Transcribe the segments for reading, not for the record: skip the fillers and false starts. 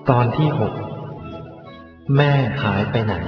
ตอนที่ 6 แม่หายไปไหน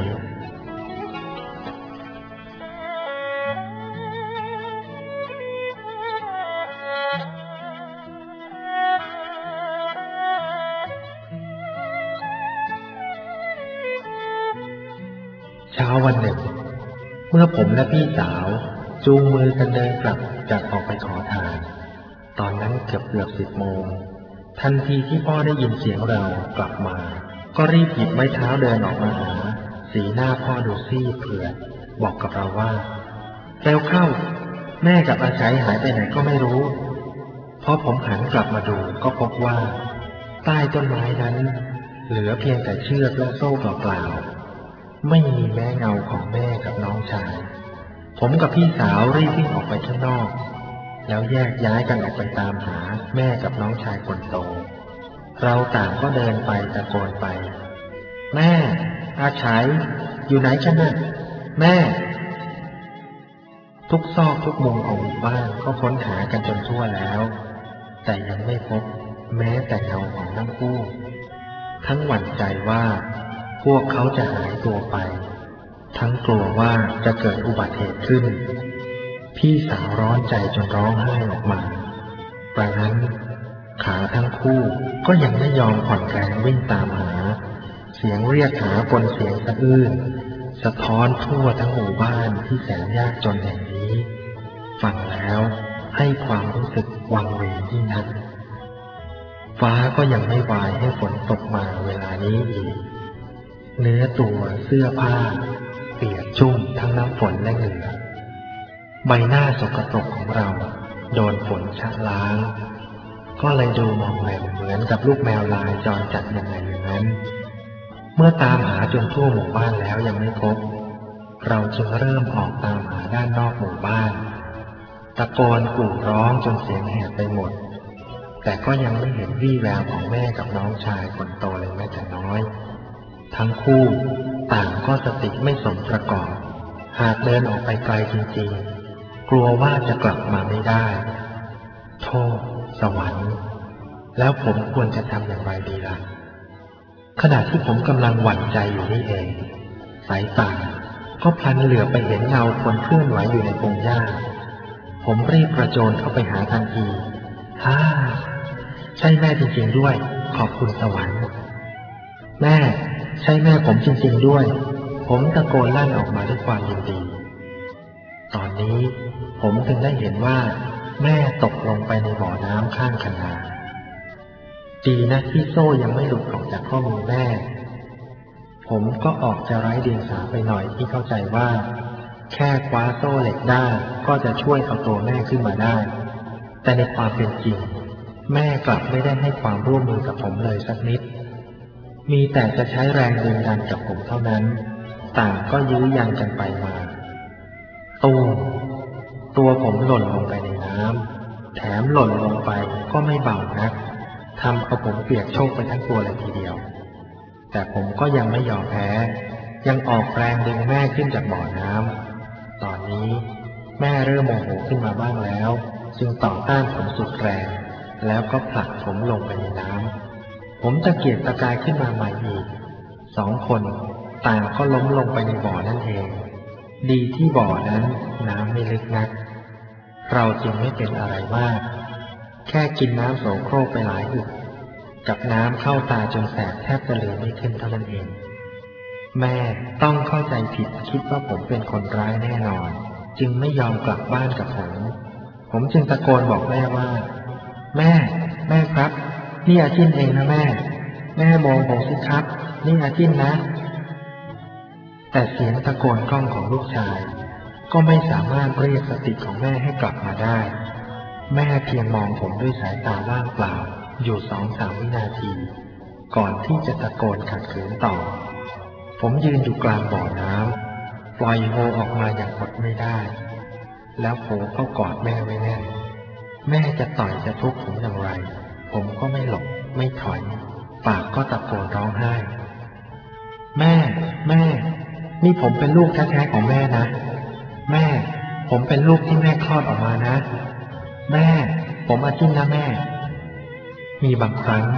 เช้าวันหนึ่งเมื่อผมและพี่สาวจูงมือกันเดินกลับจากออกไปขอทานตอนนั้นเกือบ10 โมงทันทีที่พ่อได้ยินเสียงเรากลับมาก็รีบหยิบไม้เท้าเดินออกมาหาสีหน้าพ่อดูซีดเผือดบอกกับเราว่าเร็วเข้าแม่กับอาชัยหายไปไหนก็ไม่รู้พอผมหันกลับมาดูก็พบว่าใต้ต้นไม้นั้นเหลือเพียงแต่เชือกและโซ่เปล่าๆไม่มีแม้เงาของแม่กับน้องชายผมกับพี่สาวรีบวิ่งออกไปข้างนอกแล้วแยกย้ายกันออกไปตามหาแม่กับน้องชายคนโตเราต่างก็เดินไปตะโกนไปแม่อาชัยอยู่ไหนกันน่ะแม่ทุกซอกทุกมุมของหมู่บ้านก็ค้นหากันจนทั่วแล้วแต่ยังไม่พบแม้แต่เงาของทั้งคู่ทั้งหวั่นใจว่าพวกเขาจะหายตัวไปทั้งกลัวว่าจะเกิดอุบัติเหตุขึ้นพี่สาวร้อนใจจนร้องไห้ออกมาปรานั้นขาทั้งคู่ก็ยังไม่ยอมผ่อนแรงวิ่งตามหาเสียงเรียกหาปนเสียงสะอื้นสะท้อนทั่วทั้งหมู่บ้านที่แสนยากจนแห่งนี้ฟังแล้วให้ความรู้สึกวังเวงยิ่งนักฟ้าก็ยังไม่วายให้ฝนตกมาเวลานี้อีกเนื้อตัวเสื้อผ้าเปียกชุ่มทั้งน้ำฝนและเหงื่อใบหน้าสกปรกของเราโดนฝนชะล้างก็เลยดูมองแหลมเหมือนกับลูกแมวลายจรจัดยังไงอย่างนั้นเมื่อตามหาจนทั่วหมู่บ้านแล้วยังไม่พบเราจึงเริ่มออกตามหาด้านนอกหมู่บ้านตะโกนกู่ร้องจนเสียงแหบไปหมดแต่ก็ยังไม่เห็นวี่แววของแม่กับน้องชายคนโตเลยแม้แต่น้อยทั้งคู่ต่างก็สติไม่สมประกอบหากเดินออกไปไกลจริงๆกลัวว่าจะกลับมาไม่ได้โทษสวรรค์แล้วผมควรจะทำอย่างไรดีล่ะขณะที่ผมกำลังหวั่นใจอยู่นี่เองสายตาก็พลันเหลือบไปเห็นเงาคนเคลื่อนไหวอยู่ในพงหญ้าผมรีบกระโจนเข้าไปหาทันทีฮ่าใช่แม่จริงๆด้วยขอบคุณสวรรค์แม่ใช่แม่ผมจริงๆด้วยผมตะโกนลั่นออกมาด้วยความยินดีตอนนี้ผมถึงได้เห็นว่าแม่ตกลงไปในบ่อน้ำข้างคันนาดีนะที่โซ่ยังไม่หลุดออกจากข้อมือแม่ผมก็ออกจะไร้เดียงสาไปหน่อยที่เข้าใจว่าแค่คว้าโซ่เหล็กได้ก็จะช่วยเอาตัวแม่ขึ้นมาได้แต่ในความเป็นจริงแม่กลับไม่ได้ให้ความร่วมมือกับผมเลยสักนิดมีแต่จะใช้แรงดึงดันกับผมเท่านั้นต่างก็ยื้อยันกันไปมาตู้ตัวผมหล่นลงไปในน้ำแถมหล่นลงไปก็ไม่เบานักทำเอาผมเปียกโชกไปทั้งตัวเลยทีเดียวแต่ผมก็ยังไม่ยอมแพ้ยังออกแรงดึงแม่ขึ้นจากบ่อน้ำตอนนี้แม่เริ่มโมโหขึ้นมาบ้างแล้วจึงต่อต้านผมสุดแรงแล้วก็ผลักผมลงไปในน้ำผมตะเกียกตะกายขึ้นมาใหม่อีก2 คนต่างก็ล้มลงไปในบ่อนั่นเองดีที่บ่อนั้นน้ำไม่ลึกนักเราจึงไม่เป็นอะไรมากแค่กินน้ำโสโครกไปหลายอึกกับน้ำเข้าตาจนแสบแทบจะลืมไม่ขึ้นเท่านั้นเองแม่ต้องเข้าใจผิดคิดว่าผมเป็นคนร้ายแน่นอนจึงไม่ยอมกลับบ้านกับผมจึงตะโกนบอกแม่ว่าแม่ครับนี่อาจินเองนะแม่มองผมสิครับนี่อาจินนะแต่เสียงตะโกนกล้องของลูกชายก็ไม่สามารถเรียกสติของแม่ให้กลับมาได้แม่เพียงมองผมด้วยสายตาว่างเปล่าอยู่2-3 วินาทีก่อนที่จะตะโกนขัดขืนต่อผมยืนอยู่กลางบ่อน้ำปล่อยโฮออกมาอย่างอดไม่ได้แล้วโผล่เข้ากอดแม่ไว้แน่นแม่จะต่อยจะทุบผมอย่างไรผมก็ไม่หลบไม่ถอยปากก็ตะโกนร้องไห้แม่นี่ผมเป็นลูกแท้ๆของแม่นะแม่ผมเป็นลูกที่แม่คลอดออกมานะแม่ผมอาจินนะแม่มีบางครั้ง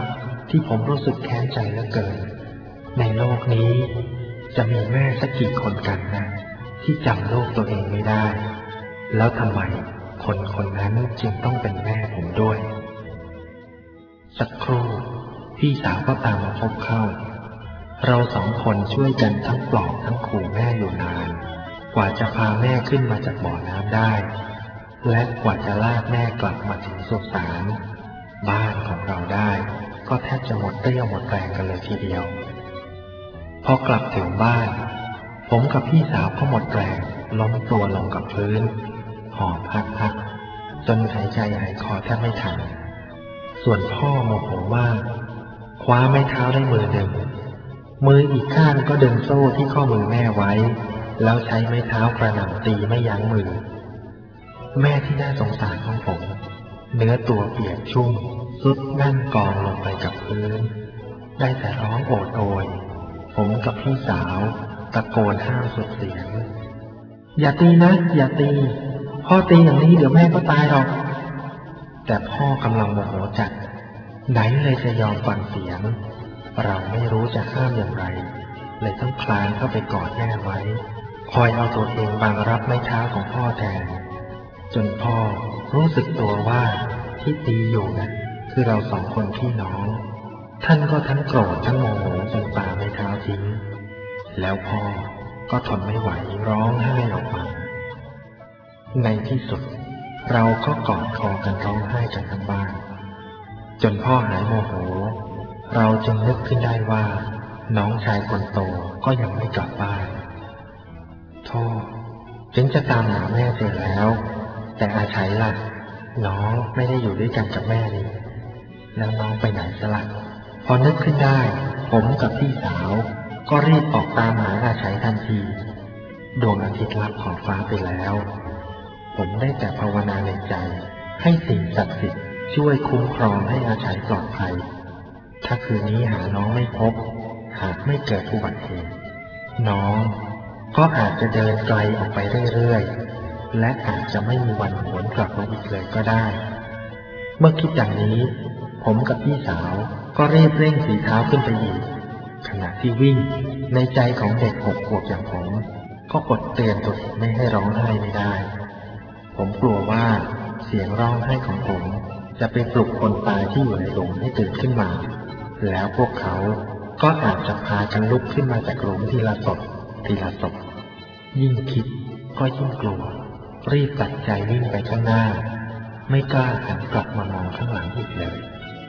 ที่ผมรู้สึกแค้นใจเหลือเกินในโลกนี้จะมีแม่สักกี่คนกันนะที่จำลูกตัวเองไม่ได้แล้วทำไมคนคนนั้นจึงต้องเป็นแม่ผมด้วยสักครู่พี่สาวก็ตามมาพบเข้าเราสองคนช่วยกันทั้งปลอบทั้งขู่แม่อยู่นานกว่าจะพาแม่ขึ้นมาจากบ่อน้ำได้และกว่าจะลากแม่กลับมาถึงสุสานบ้านของเราได้ก็แทบจะหมดเรี่ยวหมดแรงกันเลยทีเดียวพอกลับถึงบ้านผมกับพี่สาวก็หมดแรงล้มตัวลงกับพื้นหอบพักจนหายใจหายคอแทบไม่ทันส่วนพ่อโมโหมากคว้าไม้เท้าได้มือหนึ่งมืออีกข้างก็ดึงโซ่ที่ข้อมือแม่ไว้แล้วใช้ไม้เท้ากระหน่ำตีไม่ยั้งมือแม่ที่น่าสงสารของผมเนื้อตัวเปียกชุ่มสุดนั่งกองลงไปกับพื้นได้แต่ร้องโอดโอยผมกับพี่สาวตะโกนห้ามสุดเสียงอย่าตีนะอย่าตีพ่อตีอย่างนี้เดี๋ยวแม่ก็ตายหรอกแต่พ่อกำลังโมโหจัดไหนเลยจะยอมฟังเสียงเราไม่รู้จะห้ามอย่างไรเลยต้องคลานเข้าไปกอดแม่ไว้คอยเอาตัวเองบังรับไม้เท้าของพ่อแทนจนพ่อรู้สึกตัวว่าที่ตีอยู่นั้นคือเราสองคนพี่น้องท่านก็ทั้งโกรธทั้งโมโหจนปาไม้เท้าทิ้งแล้วพ่อก็ทนไม่ไหวร้องไห้ออกมาในที่สุดเราก็กอดคอกันร้องไห้กันทั้งบ้านจนพ่อหายโมโหเราจึงนึกขึ้นได้ว่าน้องชายคนโตก็ยังไม่กลับบ้านโธ่ถึงจะตามหาแม่เจอแล้วแต่อาชัยล่ะน้องไม่ได้อยู่ด้วยกันกับแม่นี่แล้วน้องไปไหนซะล่ะพอนึกขึ้นได้ผมกับพี่สาวก็รีบออกตามหาอาชัยทันทีดวงอาทิตย์ลับขอบฟ้าไปแล้วผมได้แต่ภาวนาในใจให้สิ่งศักดิ์สิทธิ์ช่วยคุ้มครองให้อาชัยปลอดภัยถ้าคืนนี้หาน้องไม่พบหากไม่เกิดอุบัติเหตุน้องก็อาจจะเดินไกลออกไปเรื่อยๆและอาจจะไม่มีวันหวนกลับมาอีกเลยก็ได้เมื่อคิดอย่างนี้ผมกับพี่สาวก็รีบเร่งฝีเท้าขึ้นไปอีกขณะที่วิ่งในใจของเด็ก6 ขวบอย่างผมก็อดเตือนตัวเองไม่ให้ร้องไห้ไม่ได้ผมกลัวว่าเสียงร้องไห้ของผมจะไปปลุกคนตายที่อยู่ในหลุมให้ตื่นขึ้นมาแล้วพวกเขาก็อาจจะพากันลุกขึ้นมาจากหลุมทีละศพทีละศพยิ่งคิดก็ยิ่งกลัวรีบตัดใจวิ่งไปข้างหน้าไม่กล้าหันกลับมามองข้างหลังอีกเลย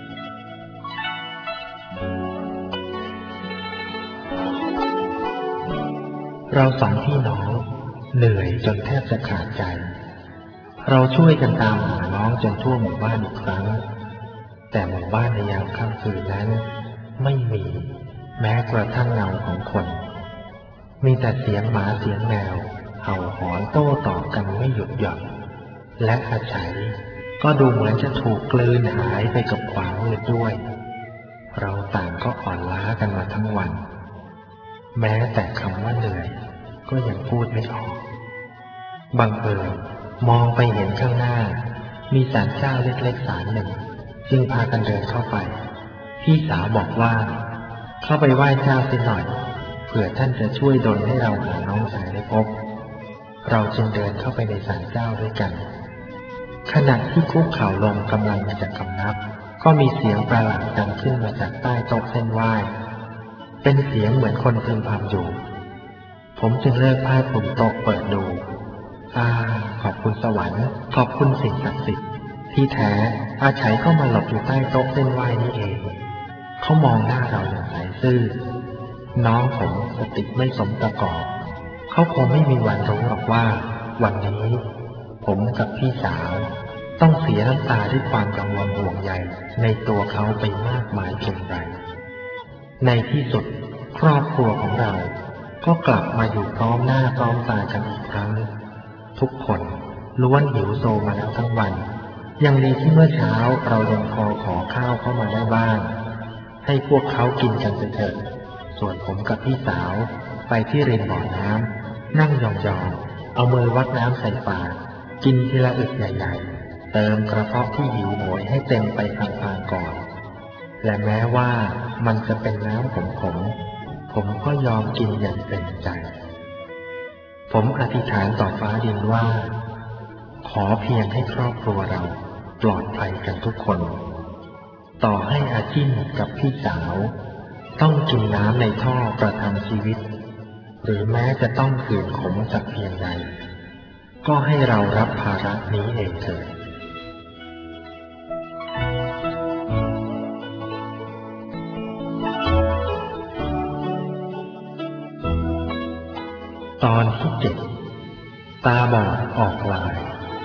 เราสองพี่น้องเหนื่อยจนแทบจะขาดใจเราช่วยกันตามหาน้องจนทั่วหมู่บ้านอีกครั้งแต่หมู่บ้านในยามค่ำคืนนั้นไม่มีแม้กระทั่งเงาของคนมีแต่เสียงหมาเสียงแมวเห่าหอนโต้ตอบกันไม่หยุดหย่อนและอาชัยก็ดูเหมือนจะถูกกลืนหายไปกับความมืดด้วยเราต่างก็อ่อนล้ากันมาทั้งวันแม้แต่คำว่าเหนื่อยก็ยังพูดไม่ออกบังเอิญมองไปเห็นข้างหน้ามีศาลเจ้าเล็กๆศาลหนึ่งจึงพากันเดินเข้าไปพี่สาวบอกว่าเข้าไปไหว้เจ้าสิหน่อยเผื่อท่านจะช่วยดลให้เราหาน้องชายได้พบเราจึงเดินเข้าไปในศาลเจ้าด้วยกันขณะที่คุกเข่าลงกำลังจะคำนับก็มีเสียงประหลาดดังขึ้นมาจากใต้โต๊ะเส้นไหว้เป็นเสียงเหมือนคนพึมพำอยู่ผมจึงเลิกผ้าคลุมโต๊ะเปิดดูขอบคุณสวรรค์ขอบคุณสิ่งศักดิ์สิทธิ์ที่แท้อาชัยก็มาหลบอยู่ใต้โต๊ะเส้นไหว้นี่เองเขามองหน้าเราอย่างใสซื่อน้องผมสติไม่สมประกอบเขาคงไม่มีวันรู้หรอกว่าวันนี้ผมกับพี่สาวต้องเสียน้ำตาด้วยความกังวลห่วงใยในตัวเขาไปมากมายเพียงใดในที่สุดครอบครัวของเราก็กลับมาอยู่พร้อมหน้าพร้อมตากันอีกครั้งทุกคนล้วนหิวโซมาแล้วทั้งวันยังดีที่เมื่อเช้าเรายังพอขอข้าวเข้ามาได้บ้างให้พวกเขากินกันไปเถอะส่วนผมกับพี่สาวไปที่ริมบ่อน้ำนั่งยองๆเอามือวัดน้ำใส่ปากกินทีละอึกใหญ่ๆเติมกระเพาะที่หิวโหยให้เต็มไปพลางๆก่อนและแม้ว่ามันจะเป็นน้ำผมก็ยอมกินอย่างเต็มใจ ผมอธิษฐานต่อฟ้าดินว่าขอเพียงให้ครอบครัวเราปลอดภัยกันทุกคนต่อให้อาจิ้นกับพี่สาวต้องกินน้ำในท่อประทังชีวิตหรือแม้จะต้องขืนขมสักเพียงใดก็ให้เรารับภาระนี้เองเถิดตอนที่7ตาบอดออกลาย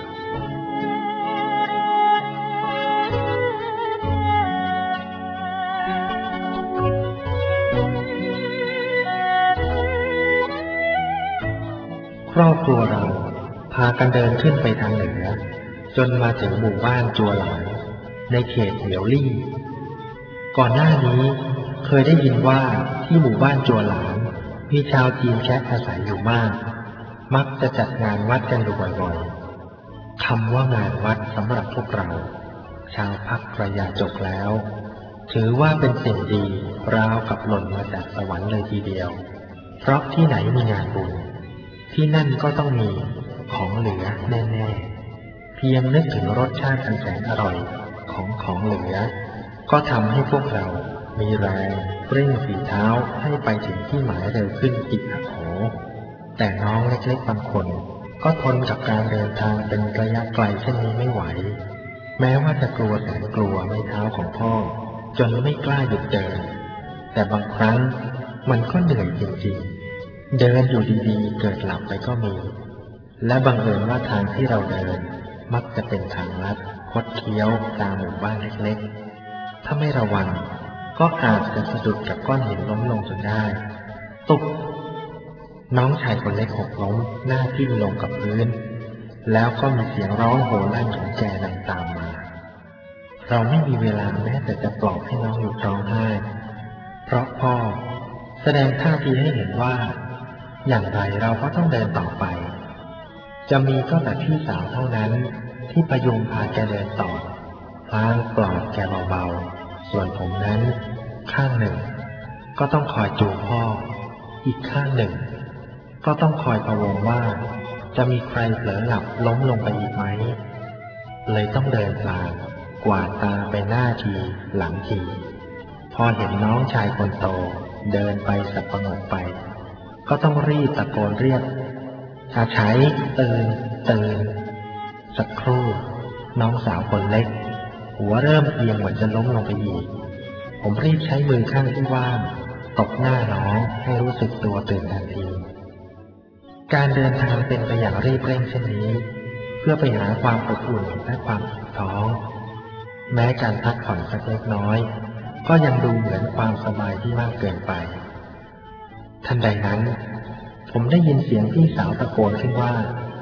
ครอบครัวเราพากันเดินขึ้นไปทางเหนือจนมาถึงหมู่บ้านจัวหลานในเขตเหลียวลี่ก่อนหน้านี้เคยได้ยินว่าที่หมู่บ้านจัวหลานมีชาวจีนแคะอาศัยอยู่มากมักจะจัดงานวัดกันอยู่บ่อยๆคำว่างานวัดสำหรับพวกเราชาวภาคกระยาจกแล้วถือว่าเป็นสิ่งดีราวกับหล่นมาจากสวรรค์เลยทีเดียวเพราะที่ไหนมีงานบุญที่นั่นก็ต้องมีของเหลือแน่ๆเพียงนึกถึงรสชาติอันแสนอร่อยของเหลือก็ทำให้พวกเรามีแรงเร่งฝีเท้าให้ไปถึงที่หมายเร็วขึ้นอีกโหแต่น้องเล็กๆบางคนก็ทนกับการเดินทางเป็นระยะไกลเช่นนี้ไม่ไหวแม้ว่าจะกลัวแสนกลัวไม้เท้าของพ่อจนไม่กล้าหยุดเดินแต่บางครั้งมันก็เหนื่อยจริงๆเดินอยู่ดีๆเกิดหลับไปก็มีและบังเอิญว่าทางที่เราเดินมักจะเป็นทางลัดคดเคี้ยวตามหมู่บ้านเล็กๆถ้าไม่ระวังก็อาจจะสะดุดกับก้อนหินล้มลงจนได้ตุ๊บน้องชายคนเล็กหกล้มหน้าทิ่มลงกับพื้นแล้วก็มีเสียงร้องโห่ลั่นของแกดังตามมาเราไม่มีเวลาแม้แต่จะปลอบให้น้องหยุดร้องไห้เพราะพ่อแสดงท่าทีให้เห็นว่าอย่างไรเราก็ต้องเดินต่อไปจะมีก็แต่พี่สาวเท่านั้นที่พยุงพาแกเดินต่อพลางปลอบแกเบาๆส่วนผมนั้นข้างหนึ่งก็ต้องคอยจูงพ่ออีกข้างหนึ่งก็ต้องคอยพะวงว่าจะมีใครเผลอหลับล้มลงไปอีกไหมเลยต้องเดินพลางกวาดตาไปหน้าทีหลังทีพอเห็นน้องชายคนโตเดินไปสับประงกไปก็ต้องรีบตะโกนเรียกอาชัยตื่นสักครู่น้องสาวคนเล็กหัวเริ่มเอียงเหมือนจะล้มลงไปอีกผมรีบใช้มือข้างที่ว่างตบหน้าน้องให้รู้สึกตัวตื่นทันทีการเดินทางเป็นไปอย่างรีบเร่งเช่นนี้เพื่อไปหาความอบอุ่นและความอิ่มท้องแม้การพักผ่อนสักเล็กน้อยก็ยังดูเหมือนความสบายที่มากเกินไปทันใดนั้นผมได้ยินเสียงพี่สาวตะโกนขึ้นว่า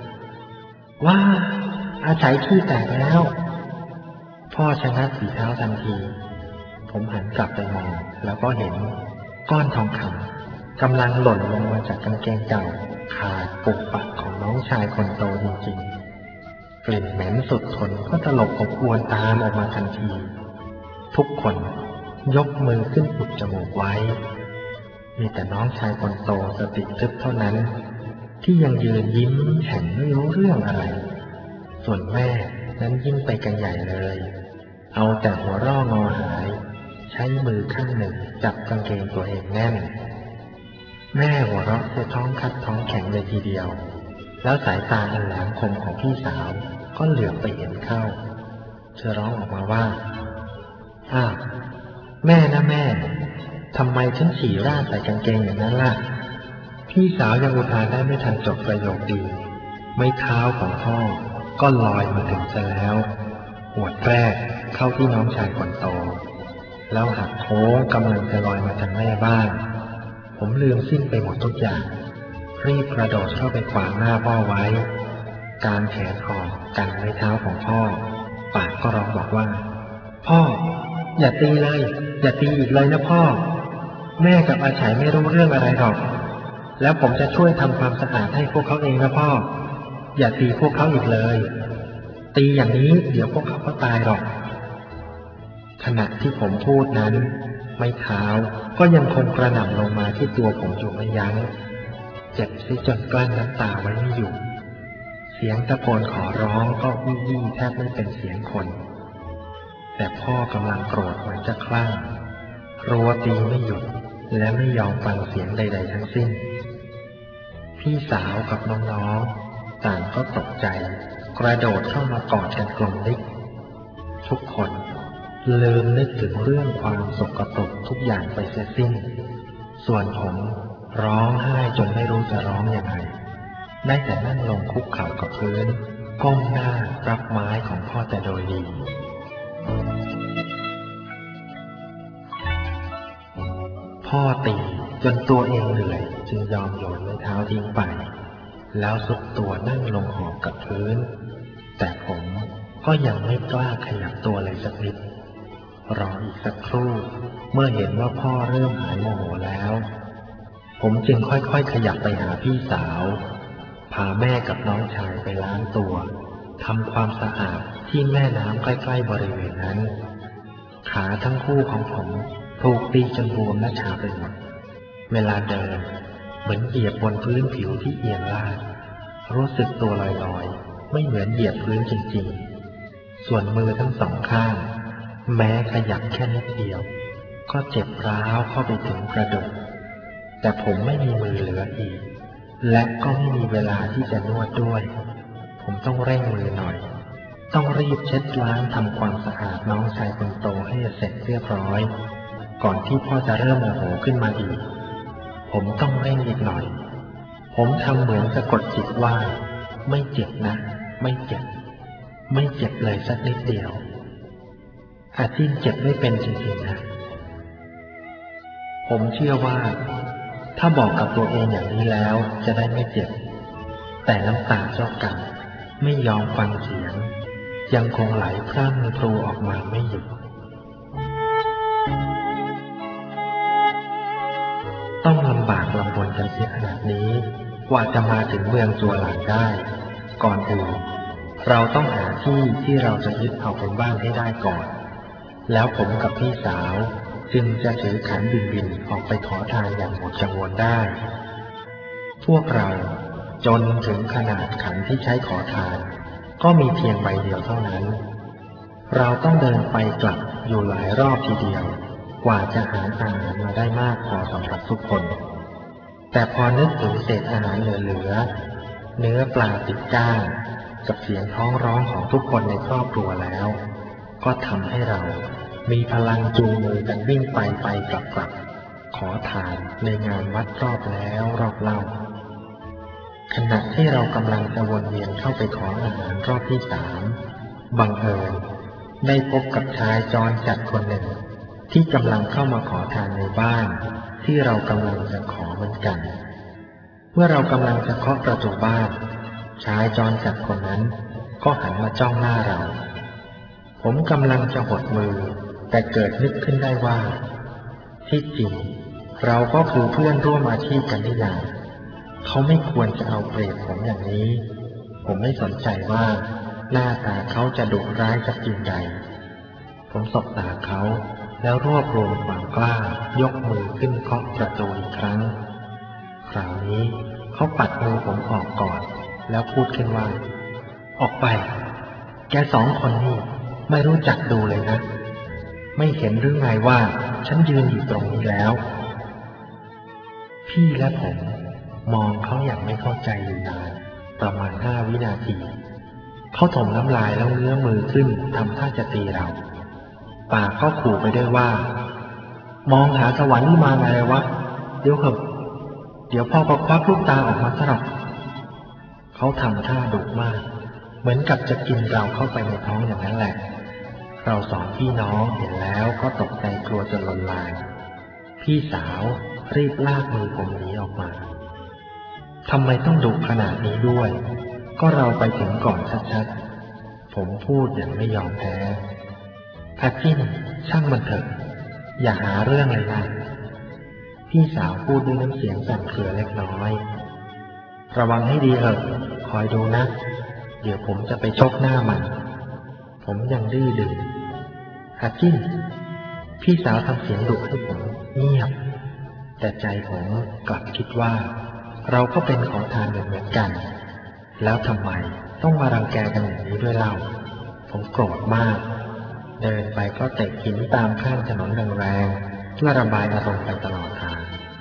อาชัยขี้แตกแล้วพ่อชะงักฝีเท้าทันทีผมหันกลับไปมองแล้วก็เห็นก้อนทองคำกำลังหล่นลงมาจากกางเกงเก่าขาดปุกปักของน้องชายคนโตจริงๆกลิ่นเหม็นสุดทนก็ตลบอบอวนตามออกมาทันทีทุกคนยกมือขึ้นอุดจมูกไว้มีแต่น้องชายคนโตสติทึบเท่านั้นที่ยังยืนยิ้มแข็งไม่รู้เรื่องอะไรส่วนแม่นั้นยิ่งไปกันใหญ่เลยเอาแต่หัวร่องอหายใช้มือข้างหนึ่งจับกางเกงตัวเองแน่นแม่หัวเราะจะท้องคัดท้องแข็งเลยทีเดียวแล้วสายตาอันแหลมคมของพี่สาวก็เหลือบไปเห็นเข้าเธอร้องออกมาว่าแม่นะแม่ทำไมฉันฉี่ราดใส่กางเกงอย่างนั้นล่ะพี่สาวยังอุทานได้ไม่ทันจบประโยคดีไม้เท้าของพ่อก็ลอยมาถึงซะแล้วหัวแรกเข้าที่น้องชายคนโตแล้วหักโค้งกำลังจะลอยมาทางแม่บ้านผมลืมสิ้นไปหมดทุกอย่างรีบกระโดดเข้าไปขวางหน้าพ่อไว้การแขนออกกันไม้เท้าของพ่อปากก็ร้องบอกว่าพ่ออย่าตีเลยอย่าตีอีกเลยนะพ่อแม่กับอาชัยไม่รู้เรื่องอะไรหรอกแล้วผมจะช่วยทำความสะอาดให้พวกเขาเองนะพ่ออย่าตีพวกเขาอีกเลยตีอย่างนี้เดี๋ยวพวกเขาก็ตายหรอกขณะที่ผมพูดนั้นไม้เท้าก็ยังคงกระหน่ำลงมาที่ตัวผมอยู่ไม่ยั้งเจ็บซิจนกลั้นน้ำตาไว้ไม่อยู่เสียงตะโกนขอร้องก็วี่แทบไม่เป็นเสียงคนแต่พ่อกำลังโกรธเหมือนจะคลั่งรัวตีไม่หยุดและไม่ยอมฟังเสียงใดๆทั้งสิ้นพี่สาวกับน้องๆต่างก็ตกใจกระโดดเข้ามากอดกันกลมลิกทุกคนลืมนึกถึงเรื่องความสกปรกทุกอย่างไปเสียสิ้นส่วนผมร้องไห้จนไม่รู้จะร้องยังไงได้แต่นั่งลงคุกเข่ากับพื้นก้มหน้ารับไม้ของพ่อแต่โดยดีพ่อตีจนตัวเองเหนื่อยจึงยอมโยนไม้เท้าทิ้งไปแล้วซุดตัวนั่งลงหอบกับพื้นแต่ผมก็ยังไม่กล้าขยับตัวเลยสักนิดรออีกสักครู่เมื่อเห็นว่าพ่อเริ่มหายโมโหแล้วผมจึงค่อยๆขยับไปหาพี่สาวพาแม่กับน้องชายไปล้างตัวทำความสะอาดที่แม่น้ำใกล้ๆบริเวณนั้นขาทั้งคู่ของผมถูกตีจนบวมและชาไปหมดเวลาเดินเหมือนเหยียบบนพื้นผิวที่เอียงลาดรู้สึกตัวลอยๆไม่เหมือนเหยียบพื้นจริงๆส่วนมือทั้งสองข้างแม้ขยับแค่นิดเดียวก็เจ็บร้าวเข้าไปถึงกระดูกแต่ผมไม่มีมือเหลืออีกและก็ไม่มีเวลาที่จะนวดด้วยผมต้องเร่งมือหน่อยต้องรีบเช็ดล้างทำความสะอาดน้องชายคนโตให้เสร็จเรียบร้อยก่อนที่พ่อจะเริ่มโมโหขึ้นมาอีกผมต้องเร่งอีกหน่อยผมทำเหมือนสะกดจิตว่าไม่เจ็บนะไม่เจ็บไม่เจ็บเลยสักนิดเดียวอาจิ้นเจ็บไม่เป็นจริงๆนะผมเชื่อว่าถ้าบอกกับตัวเองอย่างนี้แล้วจะได้ไม่เจ็บแต่น้ำตาเจ้ากรรมไม่ยอมฟังเสียงยังคงไหลพรั่งพรูออกมาไม่หยุดต้องลำบากลำบนกันเสียขนาดนี้กว่าจะมาถึงเมืองจัวหลานได้ก่อนอื่นเราต้องหาที่เราจะยึดเอาเป็นบ้านให้ได้ก่อนแล้วผมกับพี่สาวจึงจะถือขันบินออกไปขอทานอย่างหมดกังวลได้พวกเราจนถึงขนาดขันที่ใช้ขอทานก็มีเพียงใบเดียวเท่านั้นเราต้องเดินไปกลับอยู่หลายรอบทีเดียวกว่าจะหาอาหารมาได้มากพอสำหรับทุกคนแต่พอนึกถึงเศษอาหารเหลือเนื้อปลาติดก้างกับเสียงท้องร้องของทุกคนในครอบครัวแล้วก็ทำให้เรามีพลังจูงมือกันวิ่งไปกลับขอทานในงานวัดรอบแล้วรอบเล่าขณะที่เรากำลังจะวนเวียนเข้าไปขออาหารรอบที่3บังเอิญได้พบกับชายจรจัดคนหนึ่งที่กำลังเข้ามาขอทานในบ้านที่เรากำลังจะขอเหมือนกันเมื่อเรากำลังจะเคาะประตูบ้านชายจรจัดคนนั้นก็หันมาจ้องหน้าเราผมกำลังจะหดมือแต่เกิดนึกขึ้นได้ว่าที่จริงเราก็คือเพื่อนร่วมอาชีพกันนี่นาเขาไม่ควรจะเอาเปรียบผมอย่างนี้ผมไม่สนใจว่าหน้าตาเขาจะดุร้ายสักเพียงใดผมสบตาเขาแล้วรวบรวมความกล้ายกมือขึ้นเคาะประตูอีกครั้งคราวนี้เขาปัดมือผมออกก่อนแล้วพูดขึ้นว่าออกไปแก2 คนนี่ไม่รู้จักดูเลยนะไม่เห็นหรือไงว่าฉันยืนอยู่ตรงนี้แล้วพี่และผมมองเขาอย่างไม่เข้าใจอยู่นานประมาณ5 วินาทีเขาถมน้ำลายแล้วเงื้อมือขึ้นทำท่าจะตีเราปากก็ขู่ไปด้วยว่ามองหาสวรรค์นี่มาไงวะเดี๋ยวพ่อก็ควักลูกตาออกมาซะหรอกเขาทำท่าดุมากเหมือนกับจะกินเราเข้าไปในท้องอย่างนั้นแหละเรา2 พี่น้องเห็นแล้วก็ตกใจกลัวจนลนลานพี่สาวรีบลากมือผมหนีออกมาทำไมต้องดุขนาดนี้ด้วยก็เราไปถึงก่อนชัดๆผมพูดอย่างไม่ยอมแพ้อาจิ้นช่างมันเถอะอย่าหาเรื่องเลยนะพี่สาวพูดด้วยน้ำเสียงสั่นเครือเล็กน้อยระวังให้ดีเถอะคอยดูนะเดี๋ยวผมจะไปชกหน้ามันผมยังดื้อดึงอาจิ้นพี่สาวทำเสียงดุให้ผมเงียบแต่ใจผมกลับคิดว่าเราก็เป็นขอทานเหมือนกันแล้วทำไมต้องมารังแกกันอย่างนี้ด้วยเล่าผมโกรธมากเดินไปก็เตะหินตามข้างถนนแรงๆเพื่อระบายอารมณ์ไปตลอดทาง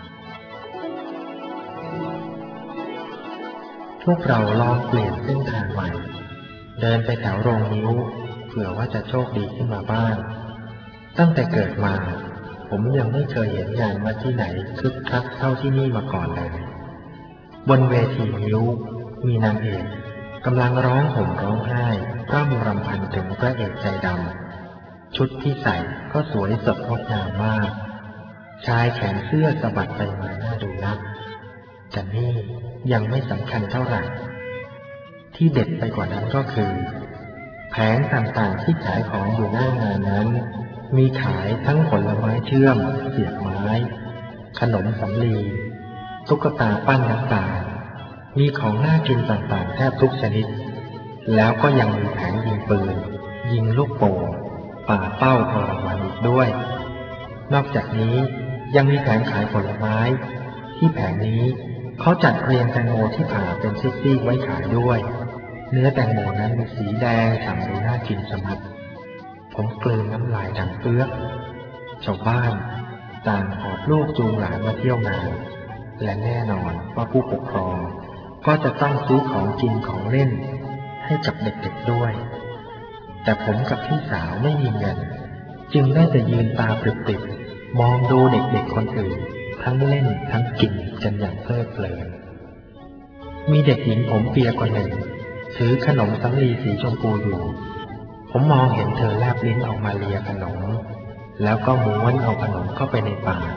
พวกเราลองเปลี่ยนเส้นทางใหม่เดินไปแถวโรงนิ้วเผื่อว่าจะโชคดีขึ้นมาบ้างตั้งแต่เกิดมาผมยังไม่เคยเห็นงานวัดที่ไหนคึกคักเท่าที่นี่มาก่อนเลยบนเวทีนิ้วมีนางเอกกำลังร้องห่มร้องไห้ร่ำรำพันถึงพระเอกใจดำชุดที่ใส่ก็สวยสดงดงามมากชายแขนเสื้อสะบัดไปมาน่าดูนักแต่นี่ยังไม่สำคัญเท่าไหร่ที่เด็ดไปกว่านั้นก็คือแผงต่างๆที่ขายของอยู่หน้างานนั้นมีขายทั้งผลไม้เชื่อมเสียบไม้ขนมสำลีตุ๊กตาปั้นน้ำตาลมีของน่ากินต่างๆแทบทุกชนิดแล้วก็ยังมีแผงยิงปืนยิงลูกโป่งป่าเป้าทรมานอีกด้วยนอกจากนี้ยังมีแผงขายผลไม้ที่แผงนี้เขาจัดเรียงแตงโมที่ผ่าเป็นซี่ๆไว้ขายด้วยเนื้อแตงโมนั้นมีสีแดงฉ่ำดูน่ากินสมัดผมกลืนน้ำลายดังเปื้อกชาวบ้านต่างหอบลูกจูงหลานมาเที่ยวงานและแน่นอนว่าผู้ปกครองก็จะต้องซื้อของกินของเล่นให้กับเด็กๆด้วยแต่ผมกับพี่สาวไม่มีเงินจึงได้แต่ยืนตาปริบๆมองดูเด็กๆคนอื่นทั้งเล่นทั้งกินกันอย่างเพลิดเพลินมีเด็กหญิงผมเปียคนหนึ่งถือขนมสำลีสีชมพูอยู่ผมมองเห็นเธอแลบลิ้นออกมาเลียขนมแล้วก็ม้วนเอาขนมเข้าไปในปาก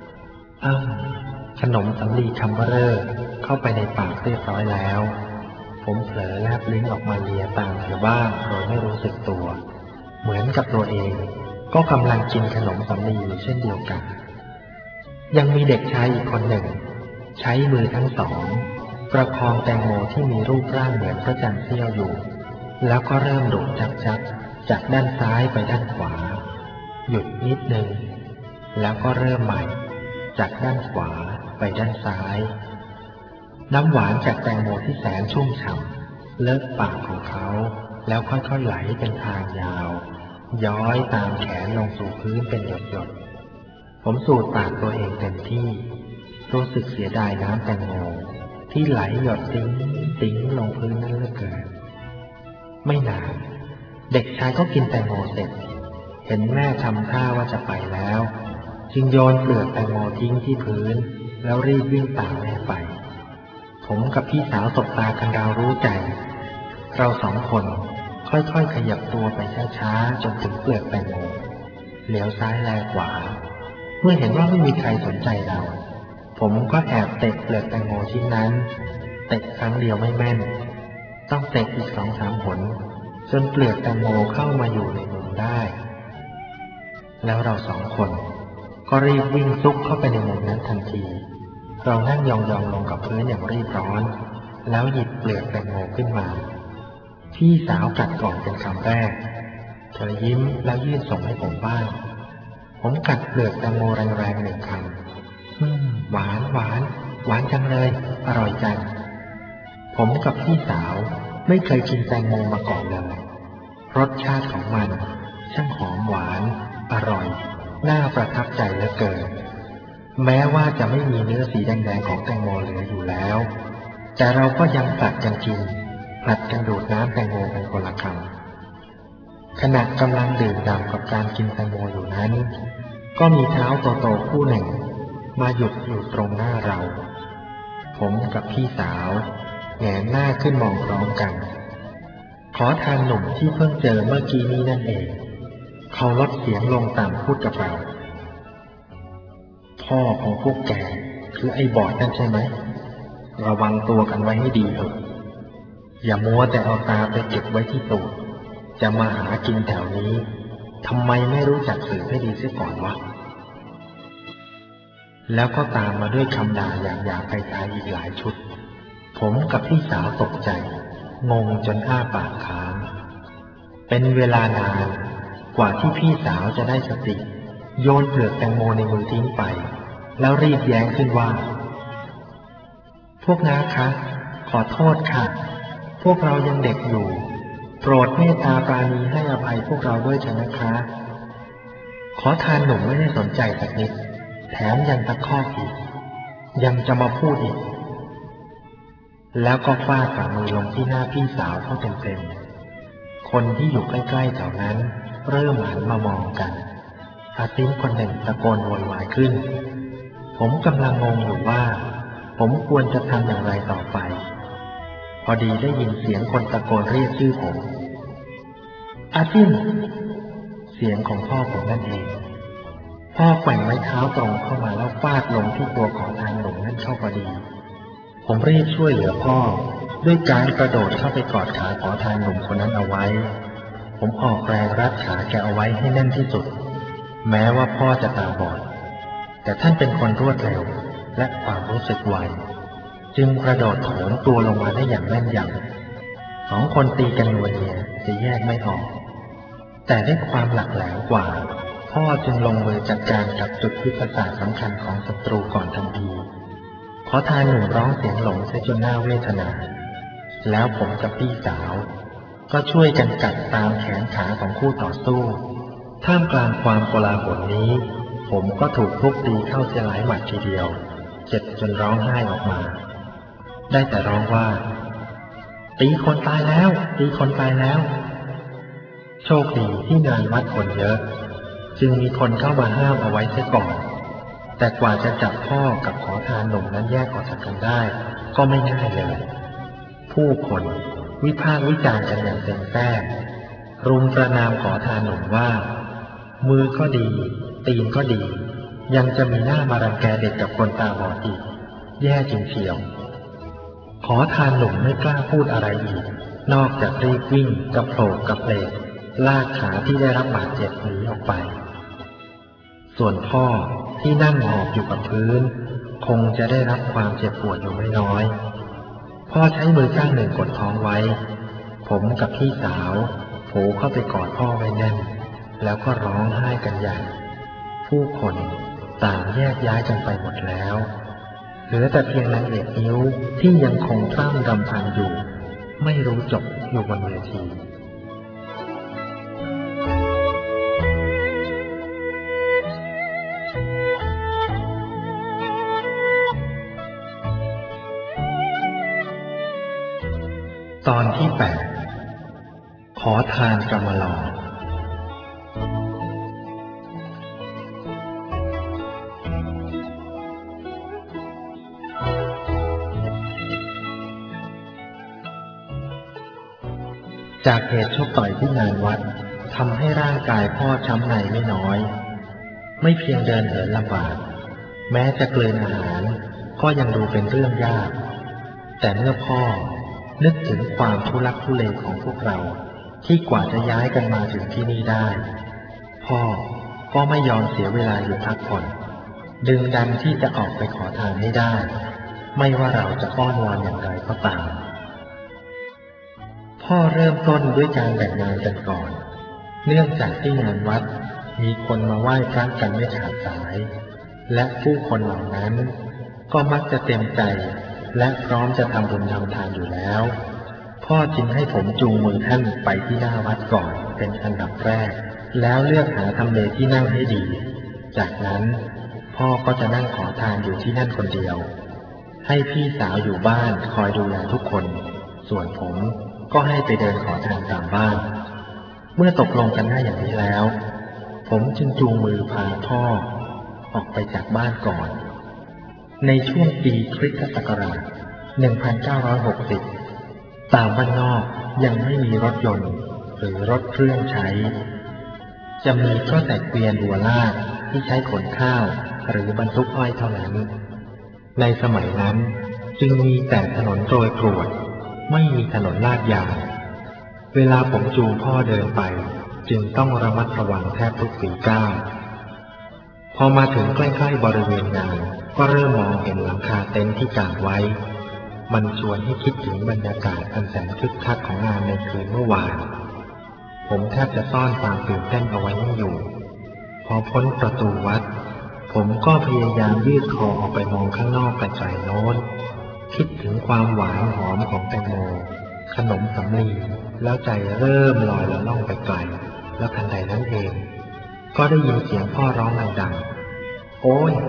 ขนมสำลีคำเบ้อเข้าไปในปากเรียบร้อยแล้วผมเผลอแลบลิ้นออกมาเลียตามเธอบ้างโดยไม่รู้สึกตัวเหมือนกับตัวเองก็กำลังกินขนมสำลีอยู่เช่นเดียวกันยังมีเด็กชายอีกคนหนึ่งใช้มือทั้งสองประคองแตงโมที่มีรูปร่างเหมือนพระจันทร์เสี้ยวอยู่แล้วก็เริ่มดูดจับจากด้านซ้ายไปด้านขวาหยุดนิดนึงแล้วก็เริ่มใหม่จากด้านขวาไปด้านซ้ายน้ำหวานจากแตงโมที่แสนชุ่มฉ่ำเลิกปากของเขาแล้วค่อยๆไหลเป็นทางยาวย้อยตามแขนลงสู่พื้นเป็นหยดๆผมสูดปากตัวเองเต็มที่รู้สึกเสียดายน้ำแตงโมที่ไหลหยดติ้งลงพื้นนั่นเหลือเกินไม่นานเด็กชายก็กินแตงโมเสร็จเห็นแม่ทำท่าว่าจะไปแล้วจึงโยนเปลือกแตงโมทิ้งที่พื้นแล้วรีบวิ่งตามแม่ไปผมกับพี่สาวสบตากันราวรู้ใจเราสองคนค่อยๆขยับตัวไปช้าๆจนถึงเปลือกแตงโมเหลียวซ้ายแลขวาเมื่อเห็นว่าไม่มีใครสนใจเราผมก็แอบเตะเปลือกแตงโมชิ้นนั้นเตะครั้งเดียวไม่แม่นต้องเตะอีก2-3 หนจนเปลือกแตงโมเข้ามาอยู่ในมุมได้แล้วเราสองคนก็รีบวิ่งซุกเข้าไปในมุมนั้นทันทีเรานั่งยองๆลงกับพื้นอย่างรีบร้อนแล้วหยิบเปลือกแตงโมขึ้นมาพี่สาวกัดก่อนเป็นคำแรกเธอยิ้มแล้วยื่นส่งให้ผมบ้างผมกัดเปลือกแตงโมแรงๆ1 คำหวานจังเลยอร่อยจังผมกับพี่สาวไม่เคยกินแตงโมมาก่อนเลยรสชาติของมันช่างหอมหวานอร่อยน่าประทับใจเหลือเกินแม้ว่าจะไม่มีเนื้อสีแดงๆของแตงโมเหลืออยู่แล้วแต่เราก็ยังผลัดกันกินผลัดกันดูดน้ำแตงโมกันคนละคำขณะกำลังดื่มด่ำกับการกินแตงโมอยู่นั้นก็มีเท้าโตๆคู่หนึ่งมาหยุดอยู่ตรงหน้าเราผมกับพี่สาวแหงนหน้าขึ้นมองพร้อมกันขอทานหนุ่มที่เพิ่งเจอเมื่อกี้นี้นั่นเองเขาลดเสียงลงต่ำพูดกับเราพ่อของพวกแกคือไอ้บอดนั่นใช่ไหมระวังตัวกันไว้ให้ดีเถอะอย่ามัวแต่เอาตาไปเก็บไว้ที่ตูดจะมาหากินแถวนี้ทำไมไม่รู้จักสืบให้ดีเสียก่อนวะแล้วก็ตามมาด้วยคำด่าอย่างหยาบคายอีกหลายชุดผมกับพี่สาวตกใจงงจนอ้าปากค้างเป็นเวลานานกว่าที่พี่สาวจะได้สติโยนเปลือกแตงโมในมือทิ้งไปแล้วรีบแย้งขึ้นว่าพวกน้าคะขอโทษค่ะพวกเรายังเด็กอยู่โปรดเมตตาปราณีให้อภัยพวกเราด้วยเถอะนะคะขอทานหนุ่มไม่ได้สนใจสักนิดแถมยังตะคอกอีกยังจะมาพูดอีกแล้วก็ฟาดฝ่ามือลงที่หน้าพี่สาวเขาเต็มๆคนที่อยู่ใกล้ๆแถวนั้นเริ่มหันมามองกันอาติ้งคนหนึ่งตะโกนโวยวายขึ้นผมกำลังงงอยู่ว่าผมควรจะทำอย่างไรต่อไปพอดีได้ยินเสียงคนตะโกนเรียกชื่อผมอาติ้งเสียงของพ่อผมนั่นเองพ่อแกว่งไม้เท้าตรงเข้ามาแล้วฟาดลงที่ตัวของทางหนุ่มนั่นเข้าพอดีผมรีบช่วยเหลือพ่อด้วยการกระโดดเข้าไปกอดขาขอทานหนุ่มคนนั้นเอาไว้ผมออกแรงรัดขาแกเอาไว้ให้แน่นที่สุดแม้ว่าพ่อจะตาบอดแต่ท่านเป็นคนรวดเร็วและความรู้สึกไวจึงกระโดดโถมตัวลงมาได้อย่างแม่นยำสองคนตีกันนัวเนียจะแยกไม่ออกแต่ด้วยความหลักแหลมกว่าพ่อจึงลงมือจัดการกับจุดยุทธศาสตร์สำคัญของศัตรูก่อนทันทีขอทานหนุ่มร้องเสียงหลงเสียจนน่าเวทนาแล้วผมกับพี่สาวก็ช่วยกันกัดตามแขนขาของคู่ต่อสู้ท่ามกลางความโกลาหลนี้ผมก็ถูกทุบตีเข้าเสียหลายหมัดทีเดียวเจ็บจนร้องไห้ออกมาได้แต่ร้องว่าตีคนตายแล้วตีคนตายแล้วโชคดีที่งานวัดคนเยอะจึงมีคนเข้ามาห้ามเอาไว้เสียก่อนแต่กว่าจะจับพ่อกับขอทานหนุ่มนั้นแยกออกจากกันได้ก็ไม่ง่ายเลยผู้คนวิพากษ์วิจารณ์กันอย่างเต็มแท้รุมประณามขอทานหนุ่มว่ามือก็ดีตีนก็ดียังจะมีหน้ามารังแกเด็กกับคนตาบอดอีกแย่จริงเชียวขอทานหนุ่มไม่กล้าพูดอะไรอีกนอกจากรีบวิ่งกระโผล่กระเพลกลากขาที่ได้รับบาดเจ็บหนีออกไปส่วนพ่อที่นั่งหมอบอยู่กับพื้นคงจะได้รับความเจ็บปวดอยู่ไม่น้อยพ่อใช้มือข้างหนึ่งกดท้องไว้ผมกับพี่สาวโผล่เข้าไปกอดพ่อไว้แน่นแล้วก็ร้องไห้กันใหญ่ผู้คนต่างแยกย้ายกันไปหมดแล้วเหลือแต่เพียงนางเอกนิ้วที่ยังคงพร่ำรำพันอยู่ไม่รู้จบอยู่บนเวทีตอนที่ 8 ขอทานกำมะลอจากเหตุชกต่อยที่งานวัดทำให้ร่างกายพ่อช้ำในไม่น้อยไม่เพียงเดินเหินลำบากแม้จะกลืนอาหารก็ยังดูเป็นเรื่องยากแต่เมื่อพ่อนึกถึงความทุลักทุเลของพวกเราที่กว่าจะย้ายกันมาถึงที่นี่ได้พ่อก็ไม่ยอมเสียเวลาอยู่พักผ่อนดึงดันที่จะออกไปขอทานให้ได้ไม่ว่าเราจะอ้อนวอนอย่างไรก็ตามพ่อเริ่มต้นด้วยการแบ่งงานกันก่อนเนื่องจากที่งานวัดมีคนมาไหว้พระกันไม่ขาดสายและผู้คนเหล่านั้นก็มักจะเต็มใจและพร้อมจะทำบุญทำทานอยู่แล้วพ่อจึงให้ผมจูงมือท่านไปที่หน้าวัดก่อนเป็นอันดับแรกแล้วเลือกหาทำเลที่นั่งให้ดีจากนั้นพ่อก็จะนั่งขอทานอยู่ที่นั่นคนเดียวให้พี่สาวอยู่บ้านคอยดูแลทุกคนส่วนผมก็ให้ไปเดินขอทานตามบ้านเมื่อตกลงกันได้อย่างนี้แล้วผมจึงจูงมือพาพ่อออกไปจากบ้านก่อนในช่วงปีคริสตศักราช 1960 ตามบ้านนอกยังไม่มีรถยนต์หรือรถเครื่องใช้จะมีก็แต่เกวียนวัวลากที่ใช้ขนข้าวหรือบรรทุกอ้อยเท่านั้นในสมัยนั้นจึงมีแต่ถนนโรยกรวดไม่มีถนนลาดยางเวลาผมจูงพ่อเดินไปจึงต้องระมัดระวังแทบทุกฝีก้าวพอมาถึงใกล้ๆบริเวณงานก็เริ่มมองเห็นหลังคาเต็นท์ที่กางไว้มันชวนให้คิดถึงบรรยากาศอันแสนคึกคักของงานในคืนเมื่อวานผผมแทบจะซ่อนความตื่นเต้นเอาไว้ไม่อยู่พอพ้นประตูวัดผมก็พยายามยืดคอออกไปมองข้างนอกไกลๆโน้นคิดถึงความหวานหอมของแตงโมขนมสำลีแล้วใจเริ่มลอยละล่องไปไกลแล้วทันใดนั้นเองก็ได้ยินเสียงพ่อร้องดังๆโอ้ย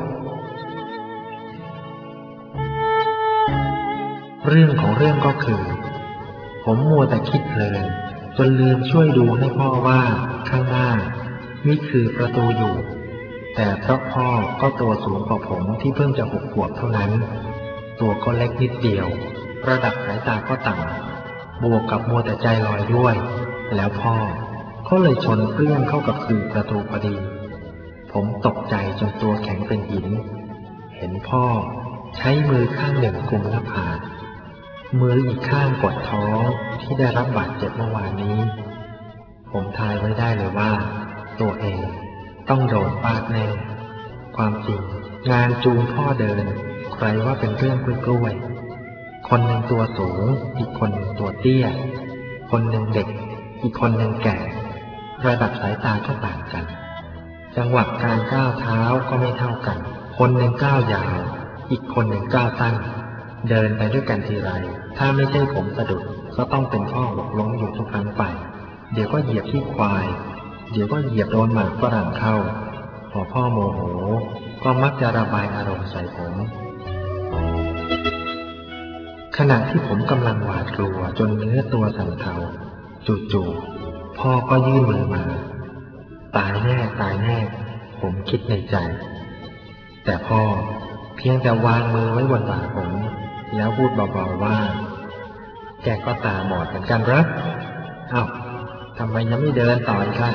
เรื่องของเรื่องก็คือผมมัวแต่คิดเพลินจนลืมช่วยดูให้พ่อว่าข้างหน้านี่คือประตูอยู่แต่เพราะพ่อก็ตัวสูงกว่าผมที่เพิ่งจะ6 ขวบเท่านั้นตัวก็เล็กนิดเดียวระดับสายตาก็ต่ำบวกกับมัวแต่ใจลอยด้วยแล้วพ่อก็เลยชนเปรี้ยงเข้ากับคือประตูพอดีผมตกใจจนตัวแข็งเป็นหินเห็นพ่อใช้มือข้างหนึ่งกุมหน้าผากมืออีกข้างกดท้องที่ได้รับบาดเจ็บเมื่อวานนี้ผมทายไว้ได้เลยว่าตัวเองต้องโดนฟาดแน่ความจริงงานจูงพ่อเดินใครว่าเป็นเรื่องกล้วยๆคนหนึ่งตัวสูงอีกคนหนึ่งตัวเตี้ยคนหนึ่งเด็กอีกคนหนึ่งแก่ระดับสายตาก็ต่างกันจังหวะการก้าวเท้าก็ไม่เท่ากันคนหนึ่งก้าวยาวอีกคนหนึ่งก้าวสั้นเดินไปด้วยกันทีไรถ้าไม่ใช่ผมสะดุดก็ต้องเป็นพ่อหกล้มอยู่ทุกครั้งไปเดี๋ยวก็เหยียบที่ควายเดี๋ยวก็เหยียบโดนหมากฝรั่งเข้าพอพ่อโมโหก็มักจะระบายอารมณ์ใส่ผมขณะที่ผมกำลังหวาดกลัวจนเนื้อตัวสั่นเทาจู่ๆพ่อก็ยื่นมือมาตายแน่ตายแน่ผมคิดในใจแต่พ่อเพียงแต่วางมือไว้บนบ่าผมแล้วพูดเบาๆว่าแกก็ตาบอดเหมือนกันเหรออ้าวทำไมยังไม่เดินต่ออีกล่ะ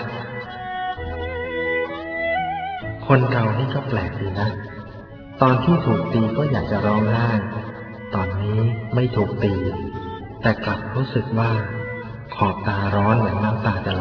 คนเรานี่ก็แปลกดีนะตอนที่ถูกตีก็อยากจะร้องไห้ตอนนี้ไม่ถูกตีแต่กลับรู้สึกว่าขอบตาร้อนเหมือนน้ำตาจะไหล